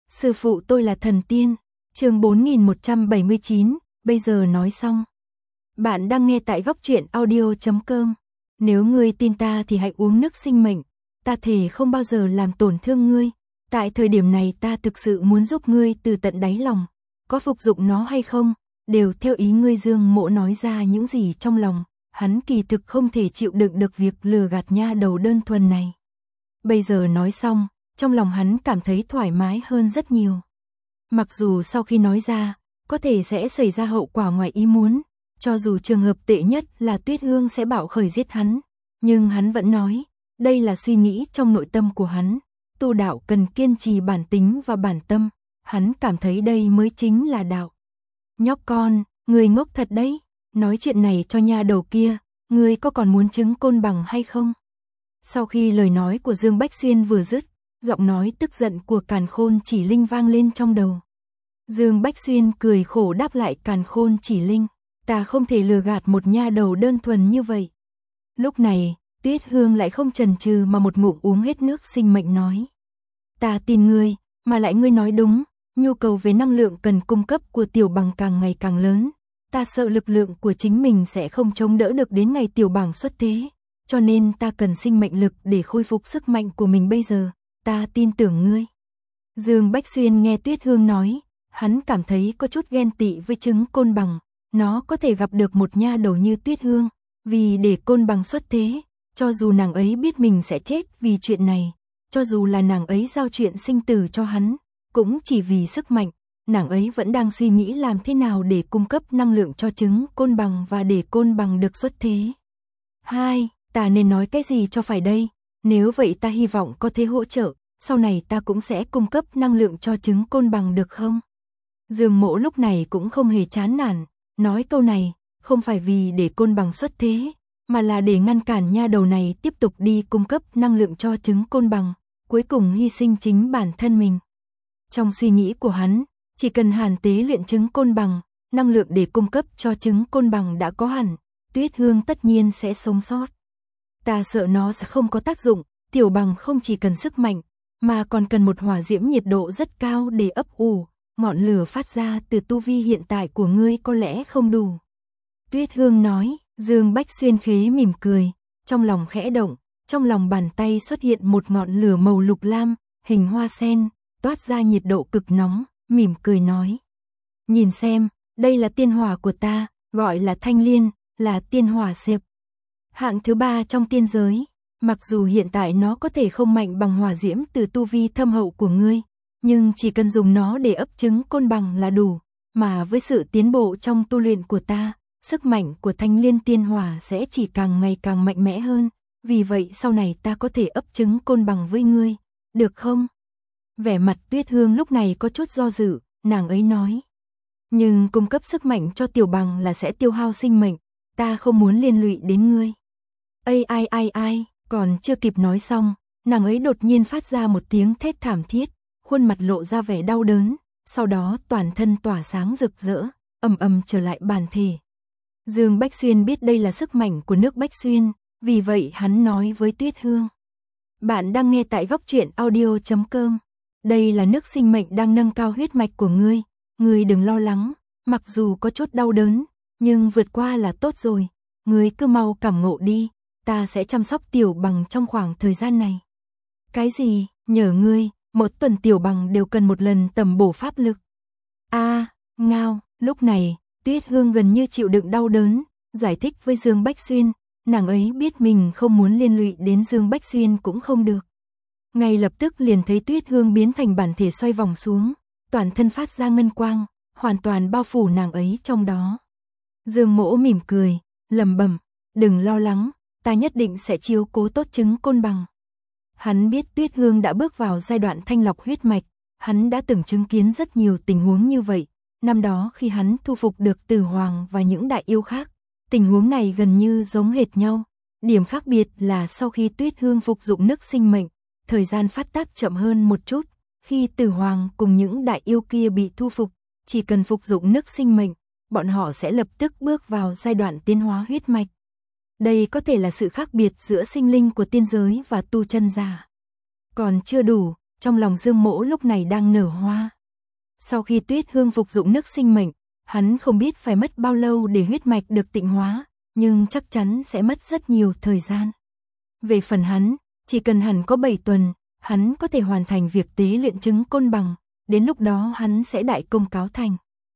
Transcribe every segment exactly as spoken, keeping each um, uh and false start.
Sư phụ tôi là thần tiên. Chương bốn nghìn một trăm bảy mươi chín, bây giờ nói xong. Bạn đang nghe tại góc truyện audio chấm com. Nếu ngươi tin ta thì hãy uống nước sinh mệnh. Ta thề không bao giờ làm tổn thương ngươi. Tại thời điểm này ta thực sự muốn giúp ngươi từ tận đáy lòng. Có phục dụng nó hay không, đều theo ý ngươi. Dương Mỗ nói ra những gì trong lòng. Hắn kỳ thực không thể chịu đựng được việc lừa gạt nha đầu đơn thuần này. Bây giờ nói xong, trong lòng hắn cảm thấy thoải mái hơn rất nhiều. Mặc dù sau khi nói ra, có thể sẽ xảy ra hậu quả ngoài ý muốn, cho dù trường hợp tệ nhất là Tuyết Hương sẽ bạo khởi giết hắn, nhưng hắn vẫn nói, đây là suy nghĩ trong nội tâm của hắn, tu đạo cần kiên trì bản tính và bản tâm, hắn cảm thấy đây mới chính là đạo. Nhóc con, người ngốc thật đấy, nói chuyện này cho nha đầu kia, ngươi có còn muốn trứng côn bằng hay không? Sau khi lời nói của Dương Bách Xuyên vừa dứt, giọng nói tức giận của Càn Khôn Chỉ Linh vang lên trong đầu. Dương Bách Xuyên cười khổ đáp lại Càn Khôn Chỉ Linh, ta không thể lừa gạt một nha đầu đơn thuần như vậy. Lúc này, Tuyết Hương lại không chần chừ mà một ngụm uống hết nước sinh mệnh nói. Ta tin ngươi, mà lại ngươi nói đúng, nhu cầu về năng lượng cần cung cấp của Tiểu Bằng càng ngày càng lớn. Ta sợ lực lượng của chính mình sẽ không chống đỡ được đến ngày Tiểu Bằng xuất thế, cho nên ta cần sinh mệnh lực để khôi phục sức mạnh của mình bây giờ. Ta tin tưởng ngươi. Dương Bách Xuyên nghe Tuyết Hương nói, hắn cảm thấy có chút ghen tị với trứng côn bằng, nó có thể gặp được một nha đầu như Tuyết Hương, vì để côn bằng xuất thế, cho dù nàng ấy biết mình sẽ chết vì chuyện này, cho dù là nàng ấy giao chuyện sinh tử cho hắn, cũng chỉ vì sức mạnh, nàng ấy vẫn đang suy nghĩ làm thế nào để cung cấp năng lượng cho trứng côn bằng và để côn bằng được xuất thế. Hai, ta nên nói cái gì cho phải đây? Nếu vậy ta hy vọng có thể hỗ trợ, sau này ta cũng sẽ cung cấp năng lượng cho trứng côn bằng được không? Dương Mỗ lúc này cũng không hề chán nản, nói câu này, không phải vì để côn bằng xuất thế, mà là để ngăn cản nha đầu này tiếp tục đi cung cấp năng lượng cho trứng côn bằng, cuối cùng hy sinh chính bản thân mình. Trong suy nghĩ của hắn, chỉ cần Hàn tế luyện trứng côn bằng, năng lượng để cung cấp cho trứng côn bằng đã có hẳn, Tuyết Hương tất nhiên sẽ sống sót. Ta sợ nó sẽ không có tác dụng, Tiểu Bằng không chỉ cần sức mạnh, mà còn cần một hỏa diễm nhiệt độ rất cao để ấp ủ, ngọn lửa phát ra từ tu vi hiện tại của ngươi có lẽ không đủ. Tuyết Hương nói, Dương Bách Xuyên khế mỉm cười, trong lòng khẽ động, trong lòng bàn tay xuất hiện một ngọn lửa màu lục lam, hình hoa sen, toát ra nhiệt độ cực nóng, mỉm cười nói. Nhìn xem, đây là tiên hỏa của ta, gọi là thanh liên, là tiên hỏa xệp. Hạng thứ ba trong tiên giới, mặc dù hiện tại nó có thể không mạnh bằng hỏa diễm từ tu vi thâm hậu của ngươi, nhưng chỉ cần dùng nó để ấp trứng côn bằng là đủ, mà với sự tiến bộ trong tu luyện của ta, sức mạnh của thanh liên tiên hỏa sẽ chỉ càng ngày càng mạnh mẽ hơn, vì vậy sau này ta có thể ấp trứng côn bằng với ngươi, được không? Vẻ mặt Tuyết Hương lúc này có chút do dự, nàng ấy nói. Nhưng cung cấp sức mạnh cho Tiểu Bằng là sẽ tiêu hao sinh mệnh, ta không muốn liên lụy đến ngươi. Ây ai ai ai, còn chưa kịp nói xong, nàng ấy đột nhiên phát ra một tiếng thét thảm thiết, khuôn mặt lộ ra vẻ đau đớn, sau đó toàn thân tỏa sáng rực rỡ, ầm ầm trở lại bản thể. Dương Bách Xuyên biết đây là sức mạnh của nước Bách Xuyên, vì vậy hắn nói với Tuyết Hương. Bạn đang nghe tại góc truyện audio chấm com. Đây là nước sinh mệnh đang nâng cao huyết mạch của ngươi, ngươi đừng lo lắng, mặc dù có chút đau đớn, nhưng vượt qua là tốt rồi, ngươi cứ mau cảm ngộ đi, ta sẽ chăm sóc Tiểu Bằng trong khoảng thời gian này. Cái gì, nhờ ngươi, một tuần Tiểu Bằng đều cần một lần tầm bổ pháp lực. A, à, ngao, lúc này, Tuyết Hương gần như chịu đựng đau đớn, giải thích với Dương Bách Xuyên, nàng ấy biết mình không muốn liên lụy đến Dương Bách Xuyên cũng không được. Ngay lập tức liền thấy Tuyết Hương biến thành bản thể xoay vòng xuống, toàn thân phát ra ngân quang, hoàn toàn bao phủ nàng ấy trong đó. Dương Mỗ mỉm cười, lẩm bẩm, đừng lo lắng, ta nhất định sẽ chiếu cố tốt trứng côn bằng. Hắn biết Tuyết Hương đã bước vào giai đoạn thanh lọc huyết mạch, hắn đã từng chứng kiến rất nhiều tình huống như vậy, năm đó khi hắn thu phục được Tử Hoàng và những đại yêu khác, tình huống này gần như giống hệt nhau, điểm khác biệt là sau khi Tuyết Hương phục dụng nước sinh mệnh, thời gian phát tác chậm hơn một chút, khi Tử Hoàng cùng những đại yêu kia bị thu phục, chỉ cần phục dụng nước sinh mệnh, bọn họ sẽ lập tức bước vào giai đoạn tiến hóa huyết mạch. Đây có thể là sự khác biệt giữa sinh linh của tiên giới và tu chân giả. Còn chưa đủ, trong lòng Dương Mỗ lúc này đang nở hoa. Sau khi Tuyết Hương phục dụng nước sinh mệnh, hắn không biết phải mất bao lâu để huyết mạch được tịnh hóa, nhưng chắc chắn sẽ mất rất nhiều thời gian. Về phần hắn, chỉ cần hẳn có bảy tuần, hắn có thể hoàn thành việc tế luyện trứng côn bằng, đến lúc đó hắn sẽ đại công cáo thành.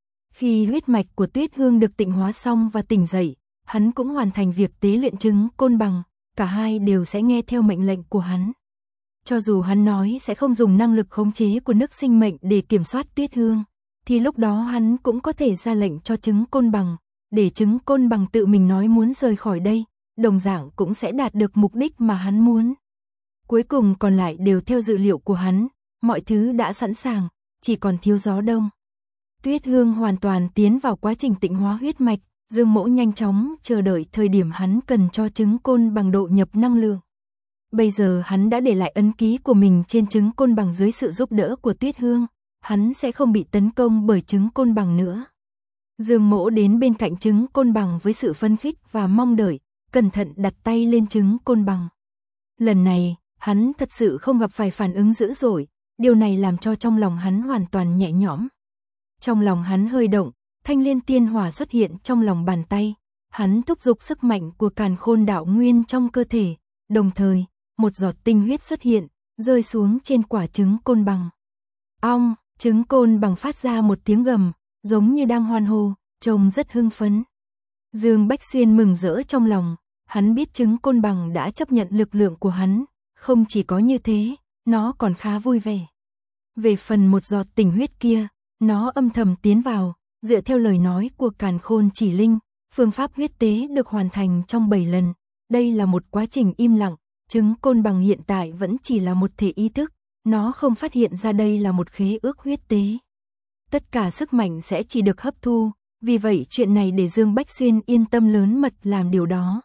Khi huyết mạch của Tuyết Hương được tịnh hóa xong và tỉnh dậy, hắn cũng hoàn thành việc tế luyện trứng côn bằng, cả hai đều sẽ nghe theo mệnh lệnh của hắn. Cho dù hắn nói sẽ không dùng năng lực khống chế của nước sinh mệnh để kiểm soát Tuyết Hương, thì lúc đó hắn cũng có thể ra lệnh cho trứng côn bằng, để trứng côn bằng tự mình nói muốn rời khỏi đây, đồng dạng cũng sẽ đạt được mục đích mà hắn muốn. Cuối cùng còn lại đều theo dự liệu của hắn, mọi thứ đã sẵn sàng, chỉ còn thiếu gió đông. Tuyết Hương hoàn toàn tiến vào quá trình tịnh hóa huyết mạch, Dương Mỗ nhanh chóng chờ đợi thời điểm hắn cần cho trứng côn bằng độ nhập năng lượng. Bây giờ hắn đã để lại ấn ký của mình trên trứng côn bằng dưới sự giúp đỡ của Tuyết Hương, hắn sẽ không bị tấn công bởi trứng côn bằng nữa. Dương Mỗ đến bên cạnh trứng côn bằng với sự phấn khích và mong đợi, cẩn thận đặt tay lên trứng côn bằng. Lần này, hắn thật sự không gặp phải phản ứng dữ dội, điều này làm cho trong lòng hắn hoàn toàn nhẹ nhõm. Trong lòng hắn hơi động, thanh liên tiên hỏa xuất hiện trong lòng bàn tay, hắn thúc giục sức mạnh của càn khôn đạo nguyên trong cơ thể, đồng thời, một giọt tinh huyết xuất hiện, rơi xuống trên quả trứng côn bằng. Ong, trứng côn bằng phát ra một tiếng gầm, giống như đang hoan hô, trông rất hưng phấn. Dương Bách Xuyên mừng rỡ trong lòng, hắn biết trứng côn bằng đã chấp nhận lực lượng của hắn, không chỉ có như thế, nó còn khá vui vẻ. Về phần một giọt tinh huyết kia, nó âm thầm tiến vào, dựa theo lời nói của càn khôn chỉ linh, phương pháp huyết tế được hoàn thành trong bảy lần. Đây là một quá trình im lặng, trứng côn bằng hiện tại vẫn chỉ là một thể ý thức, nó không phát hiện ra đây là một khế ước huyết tế. Tất cả sức mạnh sẽ chỉ được hấp thu, vì vậy chuyện này để Dương Bách Xuyên yên tâm lớn mật làm điều đó.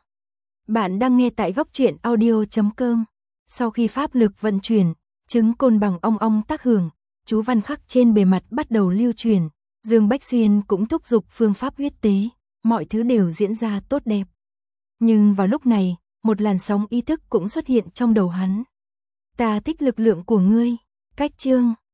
Bạn đang nghe tại góc truyện audio chấm com. Sau khi pháp lực vận chuyển, trứng côn bằng ong ong tác hưởng, chú văn khắc trên bề mặt bắt đầu lưu truyền, Dương Bách Xuyên cũng thúc giục phương pháp huyết tế, mọi thứ đều diễn ra tốt đẹp. Nhưng vào lúc này, một làn sóng ý thức cũng xuất hiện trong đầu hắn. Ta thích lực lượng của ngươi, cách chương